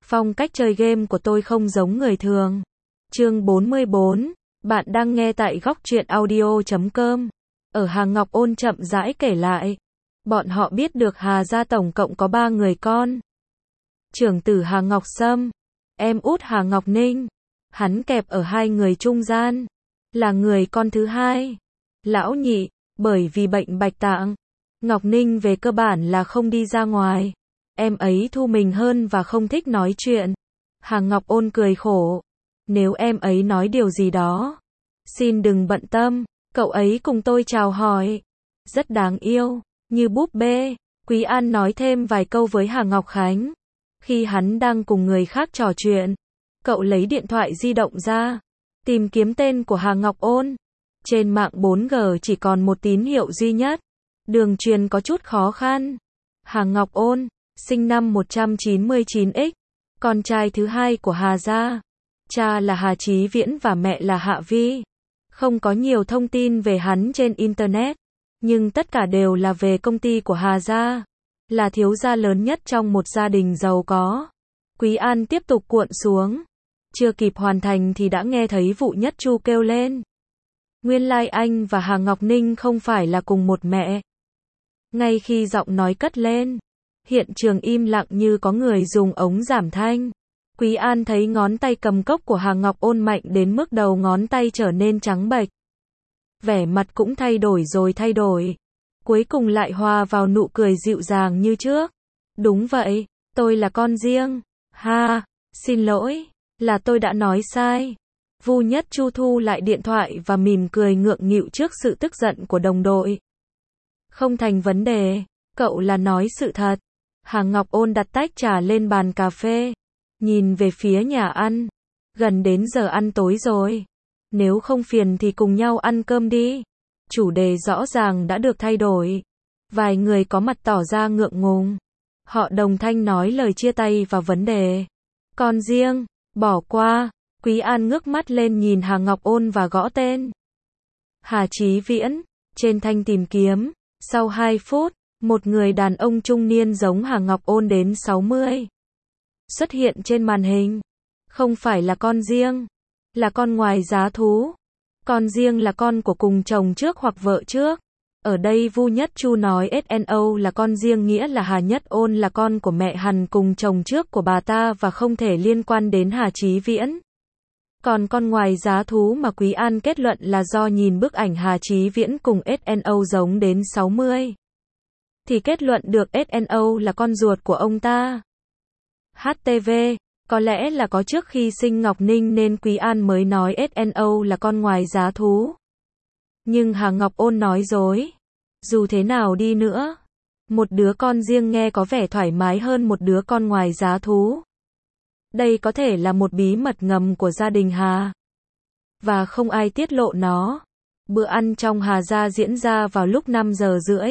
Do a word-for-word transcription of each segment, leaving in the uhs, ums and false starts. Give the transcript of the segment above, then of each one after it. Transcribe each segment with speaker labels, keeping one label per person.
Speaker 1: Phong cách chơi game của tôi không giống người thường. Chương bốn mươi bốn, bạn đang nghe tại góc truyện audio chấm com. Ở Hà Ngọc Ôn chậm rãi kể lại. Bọn họ biết được Hà gia tổng cộng có ba người con. Trưởng tử Hà Ngọc Sâm, em út Hà Ngọc Ninh. Hắn kẹp ở hai người trung gian. Là người con thứ hai. Lão nhị, bởi vì bệnh bạch tạng. Ngọc Ninh về cơ bản là không đi ra ngoài. Em ấy thu mình hơn và không thích nói chuyện. Hà Ngọc Ôn cười khổ. Nếu em ấy nói điều gì đó, xin đừng bận tâm, cậu ấy cùng tôi chào hỏi. Rất đáng yêu, như búp bê. Quý An nói thêm vài câu với Hà Ngọc Khánh. Khi hắn đang cùng người khác trò chuyện, cậu lấy điện thoại di động ra, tìm kiếm tên của Hà Ngọc Ôn. Trên mạng bốn G chỉ còn một tín hiệu duy nhất. Đường truyền có chút khó khăn. Hà Ngọc Ôn, sinh năm một trăm chín mươi chín x, con trai thứ hai của Hà gia. Cha là Hà Chí Viễn và mẹ là Hạ Vi. Không có nhiều thông tin về hắn trên Internet, nhưng tất cả đều là về công ty của Hà gia. Là thiếu gia lớn nhất trong một gia đình giàu có. Quý An tiếp tục cuộn xuống. Chưa kịp hoàn thành thì đã nghe thấy Vụ Nhất Chu kêu lên. Nguyên lai anh và Hà Ngọc Ninh không phải là cùng một mẹ. Ngay khi giọng nói cất lên, hiện trường im lặng như có người dùng ống giảm thanh. Quý An thấy ngón tay cầm cốc của Hà Ngọc Ôn mạnh đến mức đầu ngón tay trở nên trắng bệch. Vẻ mặt cũng thay đổi rồi thay đổi. Cuối cùng lại hòa vào nụ cười dịu dàng như trước. Đúng vậy, tôi là con riêng. Ha, xin lỗi, là tôi đã nói sai. Vu Nhất Chu thu lại điện thoại và mỉm cười ngượng nghịu trước sự tức giận của đồng đội. Không thành vấn đề, cậu là nói sự thật. Hà Ngọc Ôn đặt tách trà lên bàn cà phê, nhìn về phía nhà ăn. Gần đến giờ ăn tối rồi. Nếu không phiền thì cùng nhau ăn cơm đi. Chủ đề rõ ràng đã được thay đổi. Vài người có mặt tỏ ra ngượng ngùng. Họ đồng thanh nói lời chia tay vào vấn đề. Con riêng, bỏ qua. Quý An ngước mắt lên nhìn Hà Ngọc Ôn và gõ tên. Hà Chí Viễn, trên thanh tìm kiếm. Sau hai phút, một người đàn ông trung niên giống Hà Ngọc Ôn đến sáu mươi. Xuất hiện trên màn hình. Không phải là con riêng, là con ngoài giá thú. Con riêng là con của cùng chồng trước hoặc vợ trước. Ở đây Vu Nhất Chu nói ét en o là con riêng nghĩa là Hà Nhất Ôn là con của mẹ Hàn cùng chồng trước của bà ta và không thể liên quan đến Hà Chí Viễn. Còn con ngoài giá thú mà Quý An kết luận là do nhìn bức ảnh Hà Chí Viễn cùng ét en o giống đến sáu mươi. Thì kết luận được ét en o là con ruột của ông ta. hát tê vê, có lẽ là có trước khi sinh Ngọc Ninh nên Quý An mới nói ét en o là con ngoài giá thú. Nhưng Hà Ngọc Ôn nói dối. Dù thế nào đi nữa, một đứa con riêng nghe có vẻ thoải mái hơn một đứa con ngoài giá thú. Đây có thể là một bí mật ngầm của gia đình Hà. Và không ai tiết lộ nó. Bữa ăn trong Hà gia diễn ra vào lúc năm giờ rưỡi.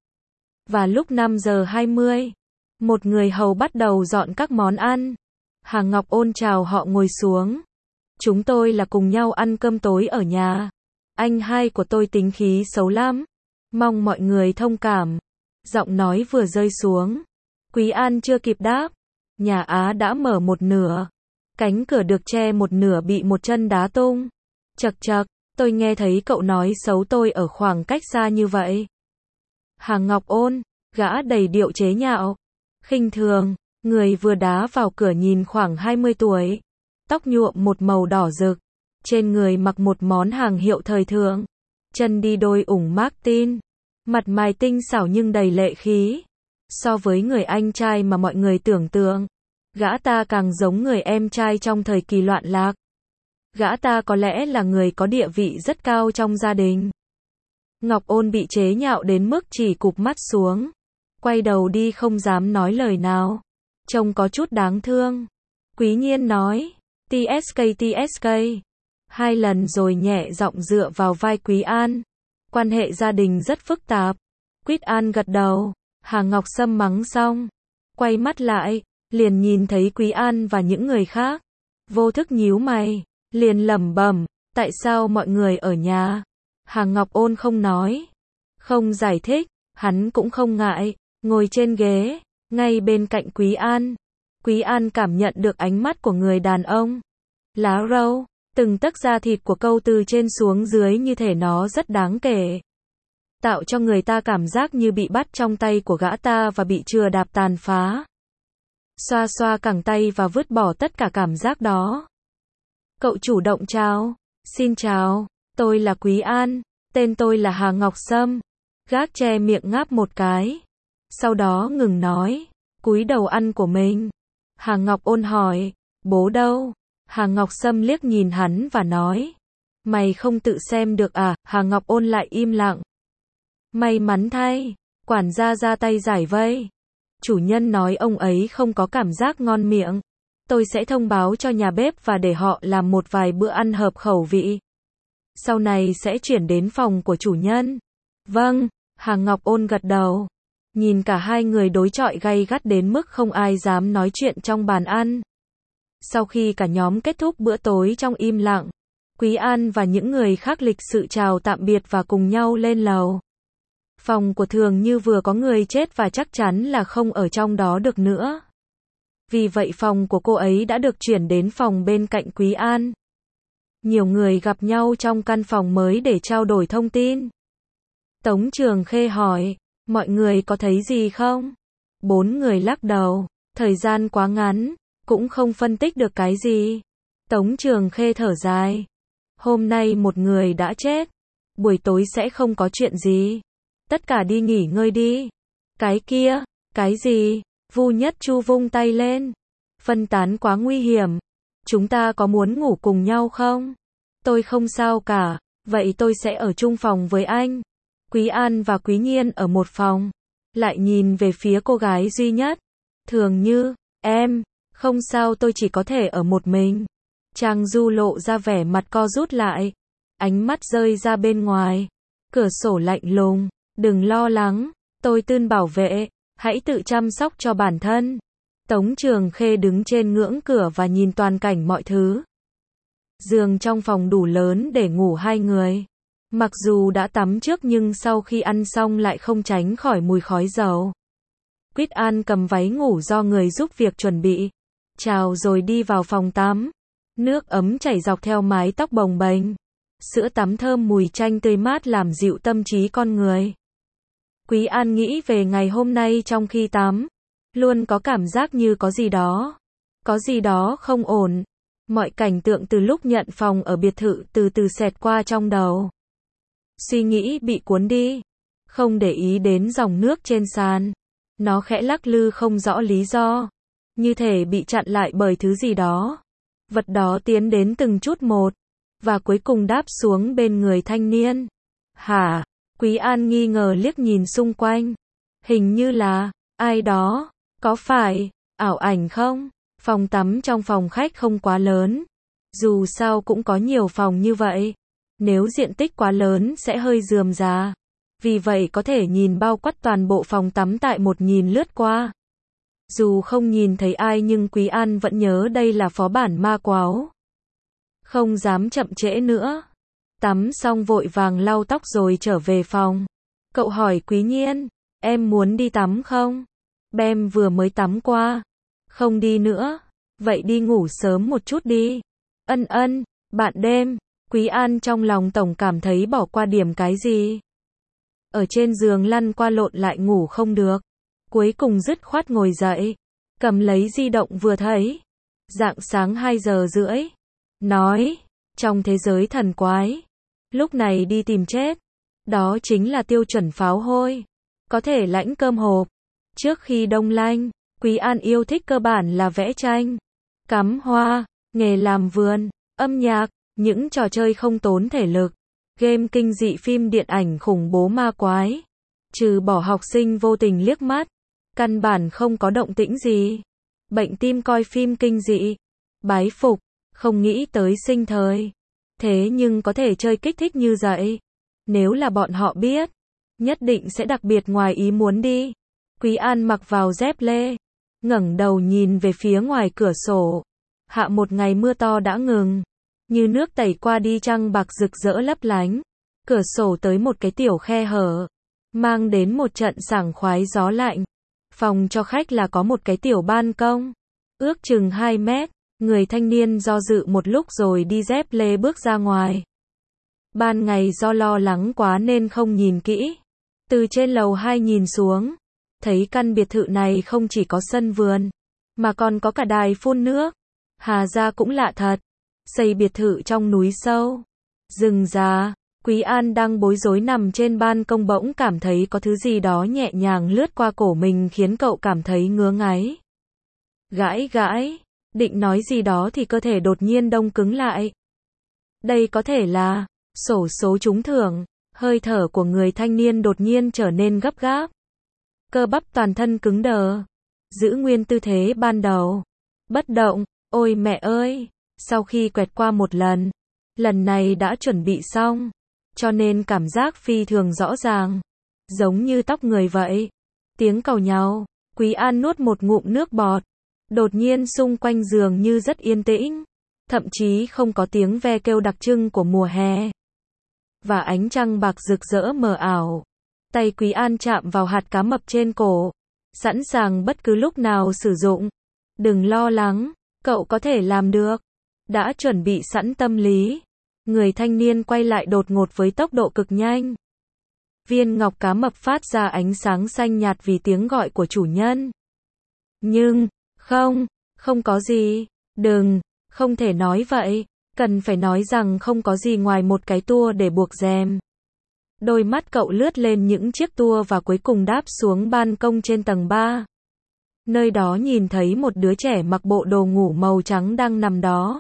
Speaker 1: Và lúc năm giờ hai mươi, một người hầu bắt đầu dọn các món ăn. Hà Ngọc Ôn chào họ ngồi xuống. Chúng tôi là cùng nhau ăn cơm tối ở nhà. Anh hai của tôi tính khí xấu lắm. Mong mọi người thông cảm. Giọng nói vừa rơi xuống. Quý An chưa kịp đáp. Nhà Á đã mở một nửa. Cánh cửa được che một nửa bị một chân đá tung. Chậc chậc, tôi nghe thấy cậu nói xấu tôi ở khoảng cách xa như vậy. Hà Ngọc Ôn, gã đầy điệu chế nhạo, khinh thường. Người vừa đá vào cửa nhìn khoảng hai mươi tuổi. Tóc nhuộm một màu đỏ rực. Trên người mặc một món hàng hiệu thời thượng. Chân đi đôi ủng Martin. Mặt mày tinh xảo nhưng đầy lệ khí. So với người anh trai mà mọi người tưởng tượng, gã ta càng giống người em trai trong thời kỳ loạn lạc. Gã ta có lẽ là người có địa vị rất cao trong gia đình. Ngọc Ôn bị chế nhạo đến mức chỉ cụp mắt xuống. Quay đầu đi không dám nói lời nào. Trông có chút đáng thương. Quý Nhiên nói, tê ét ca tê ét ca. Hai lần rồi nhẹ giọng dựa vào vai Quý An. Quan hệ gia đình rất phức tạp. Quý An gật đầu. Hà Ngọc Sâm mắng xong. Quay mắt lại, liền nhìn thấy Quý An và những người khác. Vô thức nhíu mày, liền lẩm bẩm, tại sao mọi người ở nhà? Hà Ngọc Ôn không nói. Không giải thích, hắn cũng không ngại. Ngồi trên ghế, ngay bên cạnh Quý An. Quý An cảm nhận được ánh mắt của người đàn ông. Lá râu, từng tấc da thịt của câu từ trên xuống dưới như thể nó rất đáng kể. Tạo cho người ta cảm giác như bị bắt trong tay của gã ta và bị chừa đạp tàn phá. Xoa xoa cẳng tay và vứt bỏ tất cả cảm giác đó. Cậu chủ động chào. Xin chào, tôi là Quý An, tên tôi là Hà Ngọc Sâm. Gác che miệng ngáp một cái. Sau đó ngừng nói, cúi đầu ăn của mình. Hà Ngọc Ôn hỏi, bố đâu? Hà Ngọc Sâm liếc nhìn hắn và nói, mày không tự xem được à? Hà Ngọc Ôn lại im lặng. May mắn thay, quản gia ra tay giải vây. Chủ nhân nói ông ấy không có cảm giác ngon miệng. Tôi sẽ thông báo cho nhà bếp và để họ làm một vài bữa ăn hợp khẩu vị. Sau này sẽ chuyển đến phòng của chủ nhân. Vâng, Hà Ngọc Ôn gật đầu. Nhìn cả hai người đối chọi gay gắt đến mức không ai dám nói chuyện trong bàn ăn. Sau khi cả nhóm kết thúc bữa tối trong im lặng, Quý An và những người khác lịch sự chào tạm biệt và cùng nhau lên lầu. Phòng của Thường Như vừa có người chết và chắc chắn là không ở trong đó được nữa. Vì vậy phòng của cô ấy đã được chuyển đến phòng bên cạnh Quý An. Nhiều người gặp nhau trong căn phòng mới để trao đổi thông tin. Tống Trường Khê hỏi, mọi người có thấy gì không? Bốn người lắc đầu, thời gian quá ngắn, cũng không phân tích được cái gì. Tống Trường Khê thở dài. Hôm nay một người đã chết, buổi tối sẽ không có chuyện gì. Tất cả đi nghỉ ngơi đi. Cái kia, cái gì? Vu Nhất Chu vung tay lên. Phân tán quá nguy hiểm. Chúng ta có muốn ngủ cùng nhau không? Tôi không sao cả, vậy tôi sẽ ở chung phòng với anh. Quý An và Quý Nhiên ở một phòng. Lại nhìn về phía cô gái duy nhất. Thường Như, em, không sao, tôi chỉ có thể ở một mình. Trang Du lộ ra vẻ mặt co rút lại. Ánh mắt rơi ra bên ngoài. Cửa sổ lạnh lùng. Đừng lo lắng, tôi Tươn bảo vệ, hãy tự chăm sóc cho bản thân. Tống Trường Khê đứng trên ngưỡng cửa và nhìn toàn cảnh mọi thứ. Giường trong phòng đủ lớn để ngủ hai người. Mặc dù đã tắm trước nhưng sau khi ăn xong lại không tránh khỏi mùi khói dầu. Quý An cầm váy ngủ do người giúp việc chuẩn bị. Chào rồi đi vào phòng tắm. Nước ấm chảy dọc theo mái tóc bồng bềnh. Sữa tắm thơm mùi chanh tươi mát làm dịu tâm trí con người. Quý An nghĩ về ngày hôm nay trong khi tắm. Luôn có cảm giác như có gì đó. Có gì đó không ổn. Mọi cảnh tượng từ lúc nhận phòng ở biệt thự từ từ xẹt qua trong đầu. Suy nghĩ bị cuốn đi. Không để ý đến dòng nước trên sàn. Nó khẽ lắc lư không rõ lý do. Như thể bị chặn lại bởi thứ gì đó. Vật đó tiến đến từng chút một. Và cuối cùng đáp xuống bên người thanh niên. Hả? Quý An nghi ngờ liếc nhìn xung quanh. Hình như là, ai đó, có phải, ảo ảnh không? Phòng tắm trong phòng khách không quá lớn. Dù sao cũng có nhiều phòng như vậy. Nếu diện tích quá lớn sẽ hơi rườm rà. Vì vậy có thể nhìn bao quát toàn bộ phòng tắm tại một nhìn lướt qua. Dù không nhìn thấy ai nhưng Quý An vẫn nhớ đây là phó bản ma quái. Không dám chậm trễ nữa. Tắm xong vội vàng lau tóc rồi trở về phòng. Cậu hỏi Quý Nhiên, em muốn đi tắm không? Bem vừa mới tắm qua. Không đi nữa. Vậy đi ngủ sớm một chút đi. Ân ân, bạn đêm. Quý An trong lòng tổng cảm thấy bỏ qua điểm cái gì. Ở trên giường lăn qua lộn lại ngủ không được. Cuối cùng dứt khoát ngồi dậy. Cầm lấy di động vừa thấy. Rạng sáng hai giờ rưỡi. Nói, trong thế giới thần quái, lúc này đi tìm chết, đó chính là tiêu chuẩn pháo hôi. Có thể lãnh cơm hộp. Trước khi đông lạnh, Quý An yêu thích cơ bản là vẽ tranh, cắm hoa, nghề làm vườn, âm nhạc, những trò chơi không tốn thể lực, game kinh dị, phim điện ảnh khủng bố ma quái. Trừ bỏ học sinh vô tình liếc mắt, căn bản không có động tĩnh gì. Bệnh tim coi phim kinh dị, bái phục. Không nghĩ tới sinh thời. Thế nhưng có thể chơi kích thích như vậy. Nếu là bọn họ biết, nhất định sẽ đặc biệt ngoài ý muốn đi. Quý An mặc vào dép lê. ngẩng đầu nhìn về phía ngoài cửa sổ. Hạ một ngày mưa to đã ngừng. Như nước tẩy qua đi trăng bạc rực rỡ lấp lánh. Cửa sổ tới một cái tiểu khe hở. Mang đến một trận sảng khoái gió lạnh. Phòng cho khách là có một cái tiểu ban công. ước chừng hai mét. Người thanh niên do dự một lúc rồi đi dép lê bước ra ngoài. Ban ngày do lo lắng quá nên không nhìn kỹ. Từ trên lầu hai nhìn xuống, thấy căn biệt thự này không chỉ có sân vườn, mà còn có cả đài phun nước. Hà gia cũng lạ thật, xây biệt thự trong núi sâu, rừng già. Quý An đang bối rối nằm trên ban công bỗng cảm thấy có thứ gì đó nhẹ nhàng lướt qua cổ mình khiến cậu cảm thấy ngứa ngáy. Gãi gãi, định nói gì đó thì cơ thể đột nhiên đông cứng lại. Đây có thể là xổ số trúng thưởng. Hơi thở của người thanh niên đột nhiên trở nên gấp gáp. Cơ bắp toàn thân cứng đờ. Giữ nguyên tư thế ban đầu. Bất động. Ôi mẹ ơi! Sau khi quẹt qua một lần, lần này đã chuẩn bị xong, cho nên cảm giác phi thường rõ ràng. Giống như tóc người vậy. Tiếng càu nhàu. Quý An nuốt một ngụm nước bọt. Đột nhiên xung quanh giường như rất yên tĩnh. Thậm chí không có tiếng ve kêu đặc trưng của mùa hè. Và ánh trăng bạc rực rỡ mờ ảo. Tay Quý An chạm vào hạt cá mập trên cổ. Sẵn sàng bất cứ lúc nào sử dụng. Đừng lo lắng, cậu có thể làm được. Đã chuẩn bị sẵn tâm lý. Người thanh niên quay lại đột ngột với tốc độ cực nhanh. Viên ngọc cá mập phát ra ánh sáng xanh nhạt vì tiếng gọi của chủ nhân. Nhưng, không, không có gì. Đừng, không thể nói vậy. Cần phải nói rằng không có gì ngoài một cái tua để buộc rèm. Đôi mắt cậu lướt lên những chiếc tua và cuối cùng đáp xuống ban công trên tầng ba. Nơi đó nhìn thấy một đứa trẻ mặc bộ đồ ngủ màu trắng đang nằm đó.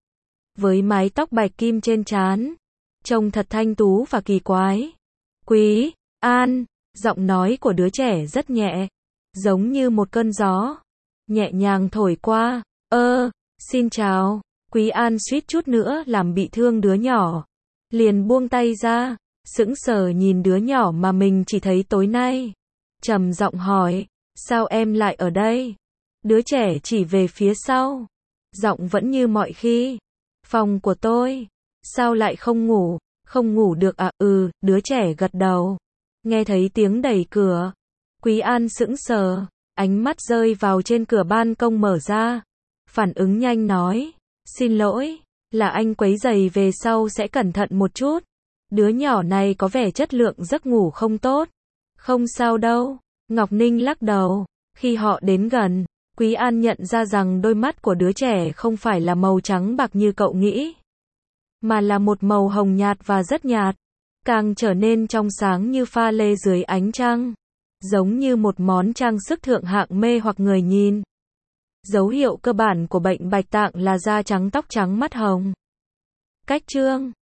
Speaker 1: Với mái tóc bạch kim trên trán. Trông thật thanh tú và kỳ quái. Quý An, giọng nói của đứa trẻ rất nhẹ. Giống như một cơn gió. Nhẹ nhàng thổi qua. Ơ, xin chào. Quý An suýt chút nữa làm bị thương đứa nhỏ. Liền buông tay ra. Sững sờ nhìn đứa nhỏ mà mình chỉ thấy tối nay. Trầm giọng hỏi. Sao em lại ở đây? Đứa trẻ chỉ về phía sau. Giọng vẫn như mọi khi. Phòng của tôi. Sao lại không ngủ? Không ngủ được à? Ừ, đứa trẻ gật đầu. Nghe thấy tiếng đẩy cửa. Quý An sững sờ. Ánh mắt rơi vào trên cửa ban công mở ra. Phản ứng nhanh nói. Xin lỗi, là anh quấy rầy, về sau sẽ cẩn thận một chút. Đứa nhỏ này có vẻ chất lượng giấc ngủ không tốt. Không sao đâu. Ngọc Ninh lắc đầu. Khi họ đến gần, Quý An nhận ra rằng đôi mắt của đứa trẻ không phải là màu trắng bạc như cậu nghĩ, mà là một màu hồng nhạt và rất nhạt, càng trở nên trong sáng như pha lê dưới ánh trăng, giống như một món trang sức thượng hạng mê hoặc người nhìn. Dấu hiệu cơ bản của bệnh bạch tạng là da trắng tóc trắng mắt hồng. Cách chương